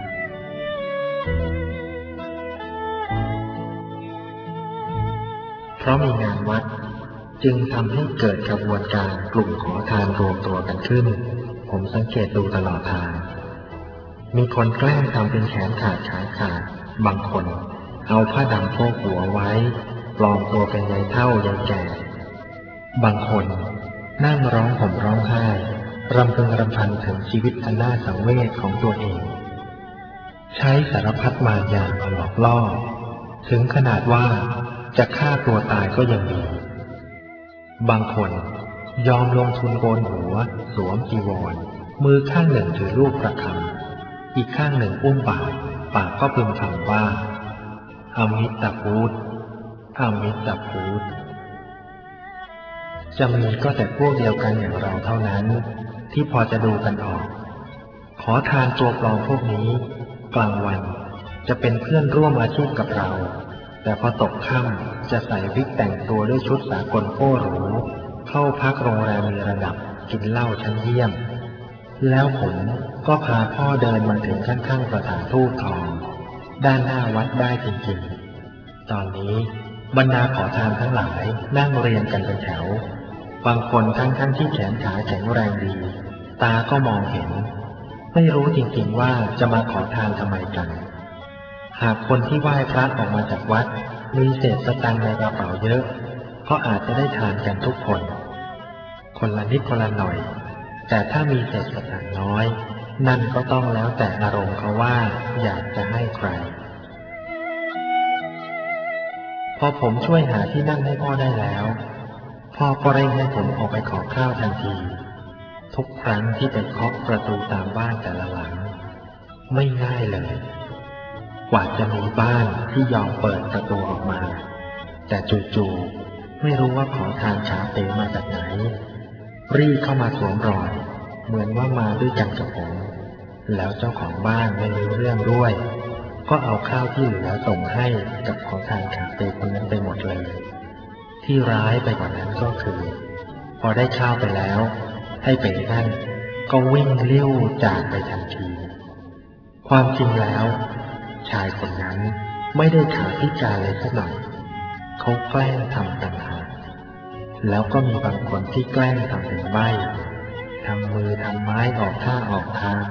เพราะมีงานวัดจึงทำให้เกิดกระบวนการกลุ่มขอทานรวมตัวกันขึ้นผมสังเกตดูตลอดทางมีคนแกล้งทำเป็นแขนขาดขาขาดบางคนเอาผ้าดำโพกหัวไว้ปลอมตัวเป็นยายเฒ่ายายแก่บางคนนั่งร้องห่มร้องไห้รำพึงรำพันถึงชีวิตอันน่าสังเวชของตัวเองใช้สารพัดมายามาหลอกล่อถึงขนาดว่าจะฆ่าตัวตายก็ยังมีบางคนยอมลงทุนโกนหัวสวมจีวรมือข้างหนึ่งถือลูกประคำอีกข้างหนึ่งอุ้มบาตรปากก็พึมพำว่าอมิตาพุทธอมิตาพุทธจะมีก็แต่พวกเดียวกันอย่างเราเท่านั้นที่พอจะดูกันออกขอทานตัวปลอมพวกนี้กลางวันจะเป็นเพื่อนร่วมอาชีพกับเราแต่พอตกค่ำจะใส่วิกแต่งตัวด้วยชุดสากลโป้หรูเข้าพักโรงแรมมีระดับกินเหล้าชั้นเยี่ยมแล้วผมก็พาพ่อเดินมาถึงข้างๆประธานทูปทองด้านหน้าวัดได้จริงๆตอนนี้บรรดาขอทานทั้งหลายนั่งเรียงกันเป็นแถวบางคนทั้งที่แขนขาแข็งแรงดีตาก็มองเห็นไม่รู้จริงๆว่าจะมาขอทานทำไมกันหากคนที่ไหว้พระออกมาจากวัดมีเศษสตังค์ในกระเป๋าเยอะก็อาจจะได้ทานกันทุกคนคนละนิดคนละหน่อยแต่ถ้ามีเศษสตังค์น้อยนั่นก็ต้องแล้วแต่อารมณ์เขาว่าอยากจะให้ใครพอผมช่วยหาที่นั่งให้พ่อได้แล้วพ่อก็เร่งให้ผมออกไปขอข้าวทันทีทุกครั้งที่ไปเคาะประตูตามบ้านแต่ละหลังไม่ง่ายเลยกว่าจะมีบ้านที่ยอมเปิดประตูออกมาแต่จู่ๆไม่รู้ว่าขอทานขาเป๋มาจากไหนรีบเข้ามาสวมรอยเหมือนว่ามาด้วยกันกับผมแล้วเจ้าของบ้านไม่รู้เรื่องด้วยก็เอาข้าวที่เหลือส่งให้กับขอทานขาเป๋คนนั้นไปหมดเลยที่ร้ายไปกว่านั้นก็คือพอได้ข้าวไปแล้วให้เป๋นั่นก็วิ่งเลี้ยวจากไปทันทีความจริงแล้วชายคนนั้นไม่ได้ขาพิการเลยสักหน่อยเขาแกล้งทำต่างหากแล้วก็มีบางคนที่แกล้งทำเป็นใบ้ทำมือทำไม้ออกท่าออกทาง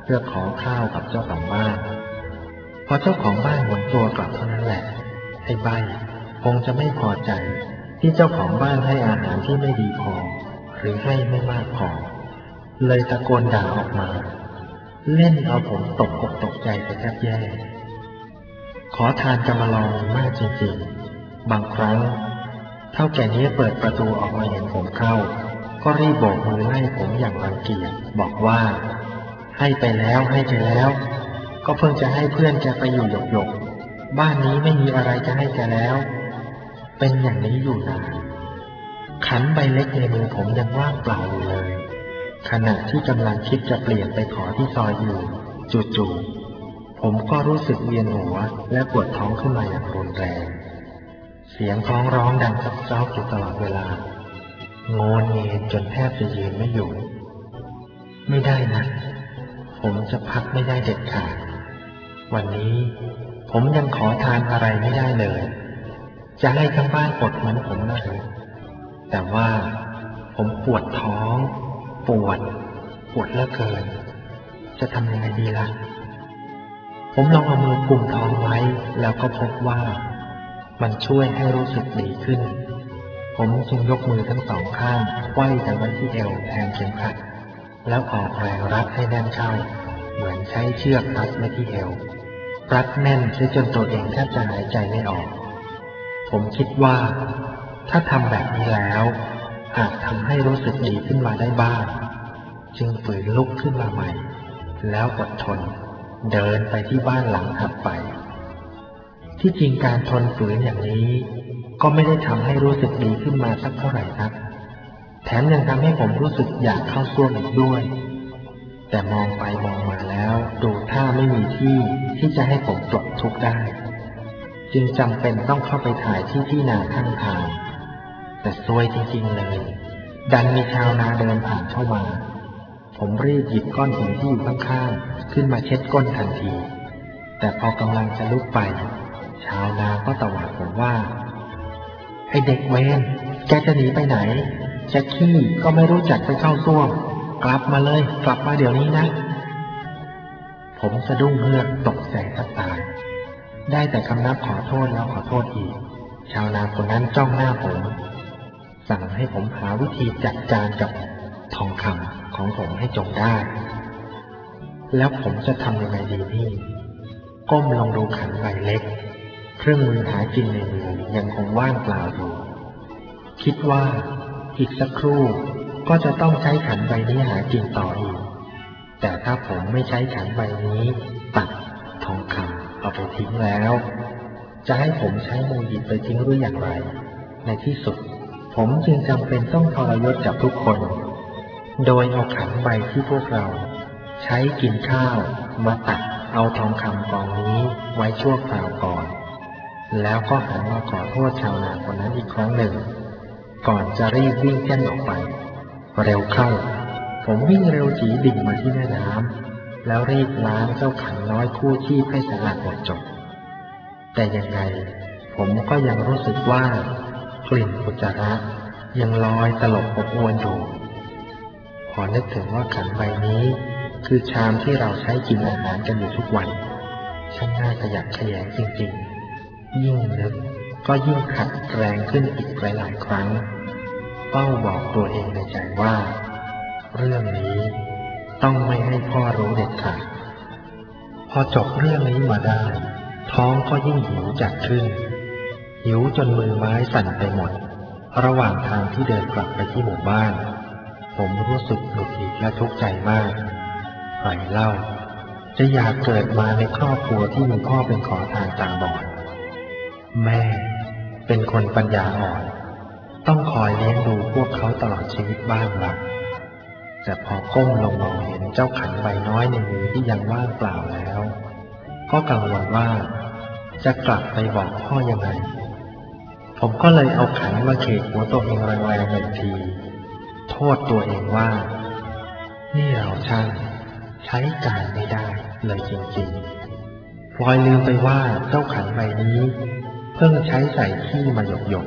พื่อขอข้าวกับเจ้าของบ้านพอเจ้าของบ้านหมุนตัวกลับเท่านั้นแหละไอ้ใบคงจะไม่พอใจที่เจ้าของบ้านให้อาหารที่ไม่ดีพอหรือให้ไม่มากพอเลยตะโกนด่าออกมาเล่นเอาผมตกอกตกใจไปแทบแย่ขอทานกำมะลองมากจริงๆบางครั้งเท่าแก่นี้เปิดประตูออกมาเห็นผมเข้าก็รีบโบกมือไล่ผมอย่างรังเกียจบอกว่าให้ไปแล้วก็เพิ่งจะให้เพื่อนแกไปอยู่หยกๆบ้านนี้ไม่มีอะไรจะให้แกแล้วเป็นอย่างนี้อยู่นานขันใบเล็กในมือผมยังว่างเปล่าอยู่เลยขณะที่กำลังคิดจะเปลี่ยนไปขอที่ซอยอยู่จู่ๆผมก็รู้สึกเวียนหัวและปวดท้องขึ้นมาอย่างรุนแรงเสียงท้องร้องดังจ๊อกๆอยู่ตลอดเวลาโงนเงียจนแทบจะยืนไม่อยู่ไม่ได้นะผมจะพักไม่ได้เด็ดขาดวันนี้ผมยังขอทานอะไรไม่ได้เลยจะให้ทั้งบ้านอดเหมือนผมนะแต่ว่าผมปวดท้องปวดเหลือเกินจะทำยังไงดีล่ะผมลองเอามือกุมท้องไว้แล้วก็พบว่ามันช่วยให้รู้สึกดีขึ้นผมจึงยกมือทั้งสองข้างไขว้กันไว้ที่เอวแทนเข็มขัดแล้วออกแรงรัดให้แน่นเข้าเหมือนใช้เชือกรัดไว้ที่เอวรัดแน่นเสียจนตัวเองแทบจะหายใจไม่ออกผมคิดว่าถ้าทำแบบนี้แล้วอาจทำให้รู้สึกดีขึ้นมาได้บ้างจึงฝืนลุกขึ้นมาใหม่แล้วอดทนเดินไปที่บ้านหลังถัดไปที่จริงการทนฝืนอย่างนี้ก็ไม่ได้ทำให้รู้สึกดีขึ้นมาสักเท่าไหร่นักแถมยังทำให้ผมรู้สึกอยากเข้าซ่วมอีกด้วยแต่มองไปมองมาแล้วดูท่าไม่มีที่จะให้ผมปลดทุกข์ได้จึงจำเป็นต้องเข้าไปถ่ายที่นาข้างทางแต่ซวยจริงๆเลยดันมีชาวนาเดินผ่านเข้ามาผมรีบหยิบก้อนหินที่อยู่ข้างๆขึ้นมาเช็ดก้นทันทีแต่พอกำลังจะลุกไปชาวนาก็ตวาดผมว่าไอ้เด็กเวรแกจะหนีไปไหนจะขี้ก็ไม่รู้จักไปเข้าซ่วมกลับมาเลยกลับมาเดี๋ยวนี้นะผมสะดุ้งเฮือกตกใจแทบตายได้แต่คำนับขอโทษแล้วขอโทษอีกชาวนาคนนั้นจ้องหน้าผมสั่งให้ผมหาวิธีจัดการกับทองคำของผมให้จงได้แล้วผมจะทำยังไงดีนี่ก้มลงดูขันใบเล็กเครื่องมือหากินในมือยังคงว่างเปล่าอยู่คิดว่าอีกสักครู่ก็จะต้องใช้ขันใบนี้หากินต่ออีกแต่ถ้าผมไม่ใช้ขันใบนี้ตัดทองคำเอาไปทิ้งแล้วจะให้ผมใช้มือหยิบไปทิ้งหรืออย่างไรในที่สุดผมจึงจำเป็นต้องทรยศกับทุกคนโดยเอาขันใบที่พวกเราใช้กินข้าวมาตัดเอาทองคำกองนี้ไว้ชั่วคราวก่อนแล้วก็หันมาขอโทษชาวนาคนนั้นอีกครั้งหนึ่งก่อนจะรีบวิ่งแจ้นออกไปเร็วเข้าผมวิ่งเร็วจีดิ่งมาที่แม่น้ำแล้วรีบล้างเจ้าขันน้อยคู่ชีพให้สะอาดหมดจดแต่ยังไงผมก็ยังรู้สึกว่ากลิ่นอุจจาระยังลอยตลบอบอวนอยู่พอนึกถึงว่าขันใบนี้คือชามที่เราใช้กินอาหารกันอยู่ทุกวันช่างน่าขยักขยงจริงๆยิ่งนึกก็ยิ่งขัดแรงขึ้นอีกหลายๆครั้งเป้าบอกตัวเองในใจว่าเรื่องนี้ต้องไม่ให้พ่อรู้เด็ดขาดพอจบเรื่องนี้มาได้ท้องก็ยิ่งหิวจัดขึ้นหิวจนมือไม้สั่นไปหมดระหว่างทางที่เดินกลับไปที่หมู่บ้านผมรู้สึกหงุดหงิดและทุกข์ใจมากใครเล่าจะอยากเกิดมาในครอบครัวที่มีพ่อเป็นขอทานตาบอดแม่เป็นคนปัญญาอ่อนต้องคอยเลี้ยงดูพวกเขาตลอดชีวิตบ้างล่ะแต่พอก้มลงมองเห็นเจ้าขันใบน้อยในมือที่ยังว่างเปล่าแล้วก็กังวลว่าจะกลับไปบอกพ่อยังไงผมก็เลยเอาขันมาเขกหัวตัวเองแรงๆหนึ่งทีโทษตัวเองว่านี่เราช่างใช้การไม่ได้เลยจริงๆพลอยลืมไปว่าเจ้าขันใบนี้เพิ่งใช้ใส่ขี้มาหยก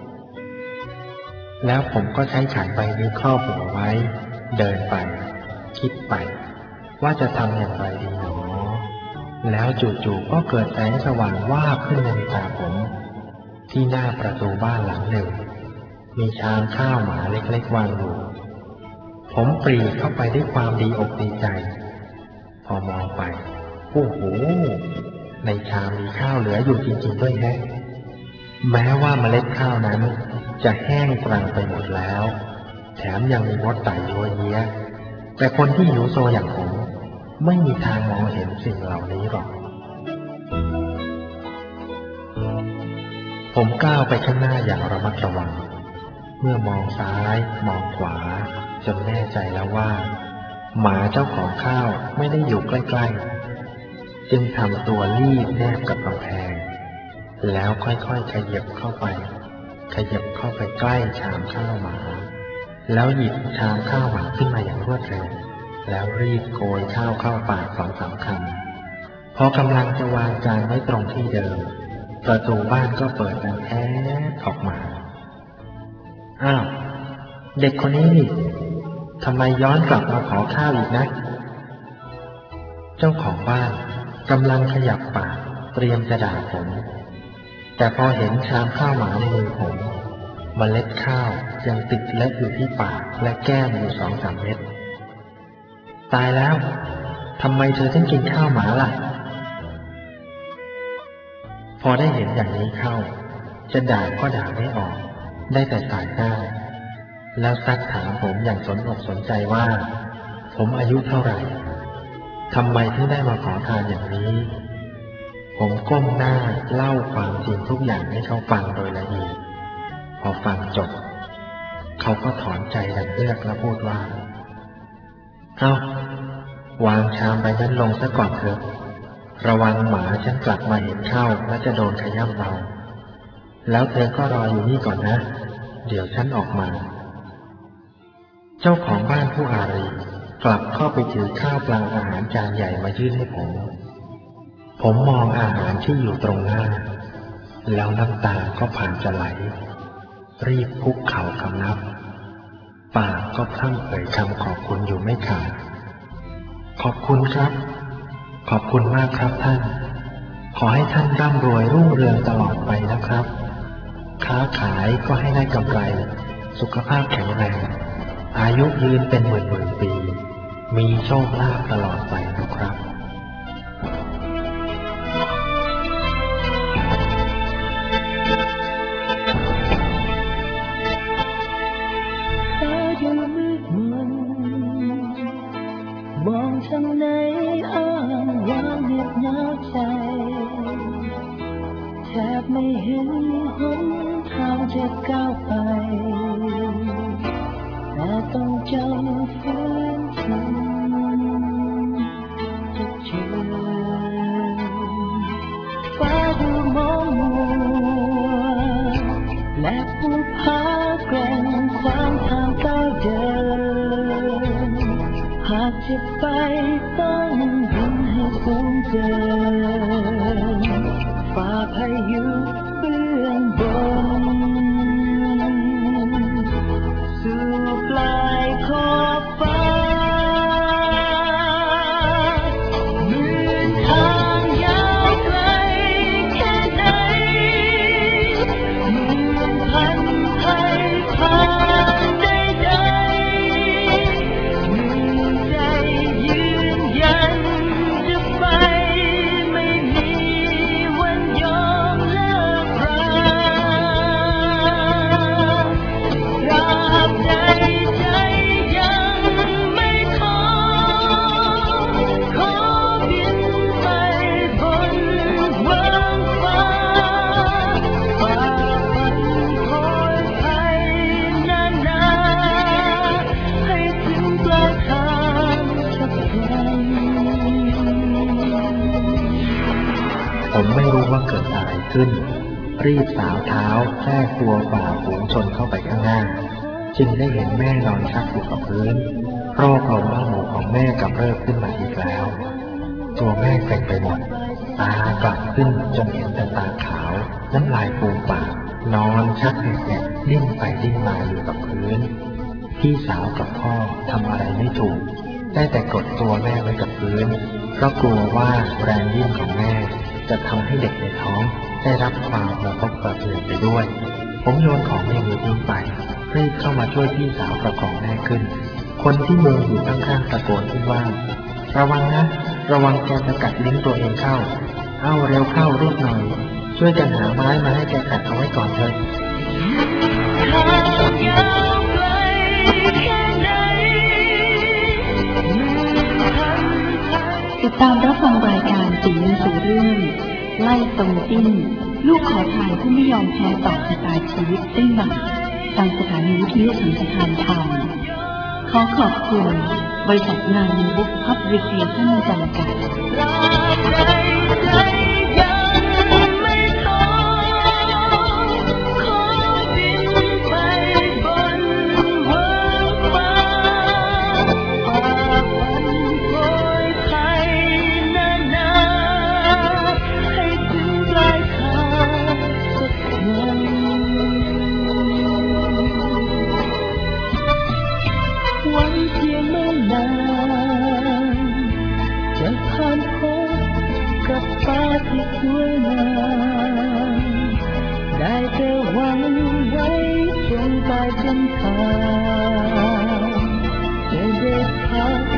ๆแล้วผมก็ใช้ขันใบนี้ครอบหัวไว้เดินไปคิดไปว่าจะทำอย่างไรดีหนอแล้วจู่ๆก็เกิดแสงสว่างวาบขึ้นในตาผมที่หน้าประตูบ้านหลังหนึ่งมีชามข้าวหมาเล็กๆวางอยู่ผมปรีเข้าไปด้วยความดีอกดีใจพอมองไปโอ้โหในชามมีข้าวเหลืออยู่จริงๆด้วยแฮะแม้ว่าเมล็ดข้าวนั้นจะแห้งกรังไปหมดแล้วแถมยังมีมดไต่ยัวเยี้ยแต่คนที่หิวโซอย่างผมไม่มีทางมองเห็นสิ่งเหล่านี้หรอกผมก้าวไปข้างหน้าอย่างระมัดระวังเมื่อมองซ้ายมองขวาจนแน่ใจแล้วว่าหมาเจ้าของข้าวไม่ได้อยู่ใกล้ๆจึงทำตัวรีบแนบกับกำแพงแล้วค่อยๆขยับเข้าไปใกล้ชามข้าวหมาแล้วหยิบชามข้าวหมาขึ้นมาอย่างรวดเร็วแล้วรีบโกยข้าวเข้าปาก2-3 คำพอกำลังจะวางจานไว้ตรงที่เดิมประตูบ้านก็เปิดดังแอ๊ดออกมาอ้าวเด็กคนนี้นี่ทำไมย้อนกลับมาขอข้าวอีกนะเจ้าของบ้านกำลังขยับปากเตรียมจะด่าผมแต่พอเห็นชามข้าวหมาในมือผมเมล็ดข้าวยังติดเล็บอยู่ที่ปากและแก้มอยู่2-3 เม็ดตายแล้วทำไมเธอถึงกินข้าวหมาล่ะพอได้เห็นอย่างนี้เข้าจะด่าก็ด่าไม่ออกได้แต่สายหน้าแล้วซักถามผมอย่างสนอกสนใจว่าผมอายุเท่าไหร่ทำไมถึงได้มาขอทานอย่างนี้ผมก้มหน้าเล่าความจริงทุกอย่างให้เขาฟังโดยละเอียดพอฟังจบเขาก็ถอนใจดังเลือกและพูดว่าเอ้าวางชามใบนั้นลงซะก่อนเถอะระวังหมาฉันกลับมาเห็นเข้าและจะโดนขย้ำเราแล้วเธอก็รออยู่นี่ก่อนนะเดี๋ยวฉันออกมาเจ้าของบ้านผู้อารีกลับเข้าไปถือข้าวปลาอาหารจานใหญ่มายื่นให้ผมมองอาหารที่อยู่ตรงหน้าแล้วน้ำตาก็ผ่านจะไหลรีบคุกเข่าคำนับปากก็พร่ำเอ่ยคำขอบคุณอยู่ไม่ขาดขอบคุณครับขอบคุณมากครับท่านขอให้ท่านร่ำรวยรุ่งเรืองตลอดไปนะครับค้าขายก็ให้ได้กำไรสุขภาพแข็งแรงอายุยืนเป็นหมื่นปีมีโชคลาภตลอดไปนะครับมองทางไหนอ้างว้างเหน็บหนาวใจแทบไม่เห็นหนทางจะก้าวไปแต่ต้องจำฝืนทนจะเจอฟ้าดูมองมัวและผู้พาแกร่งขวางทางก้าวเดินหากจะไปต้องบินให้สูงเกินฝ่าพายุเบื้องบนสู่ปลายขอบฟ้าเหมือนทางยาวไกลแค่ไหนเหมือนพันภัยผ่านใดๆใจยืนยันจะไปไม่มีวันยอมเลิกราตราบใดใจยังไม่ท้อขอบินไปบนเวิ้งฟ้าฝ่าฟันโหยภัยนานาให้ถึงปลายทางสักครั้งผมไม่รู้ว่าเกิดอะไรขึ้นรีบสาวเท้าแทรกตัวฝ่าฝูงชนเข้าไปข้างหน้าจึงได้เห็นแม่นอนชักอยู่กับพื้นโรคลมบ้าหมูของแม่กำเริบขึ้นมาอีกแล้วตัวแม่เกร็งไปหมดตากลับขึ้นจนเห็นแต่ตาขาวน้ำลายฟูมปากนอนชักแหกๆดิ้นไปดิ้นมาอยู่กับพื้นพี่สาวกับพ่อทำอะไรไม่ถูกได้แต่กดตัวแม่ไว้กับพื้นเพราะกลัวว่าแรงดิ้นของแม่จะทำให้เด็กในท้องได้รับความกระทบกระเทือนไปด้วยผมโยนของในมือทิ้งไปรีบเข้ามาช่วยพี่สาวประคองแม่ขึ้นคนที่มุงอยู่ข้างๆตะโกนขึ้นว่าระวังนะระวังแกจะกัดลิ้นตัวเองเข้าเอาเร็วเข้ารีบหน่อยช่วยกันหาไม้มาให้แกกัดเอาไว้ก่อนเถอะติดตามรับฟังรายการสีมือสู่เรื่องไล่ตรงจิ้นลูกขอทานผู้ไม่ยอมแพ้ต่อชะตาชีวิตได้ใหม่ทางสถานีวิทยุสัญชาติธรรมขอขอบคุณบริษัทงานบุ๊กพับริเคชั่นจำกัดจะผ่านพบกับฟ้าที่สวยงามได้แต่หวังไว้ตรงปลายจนทางจะได้พัก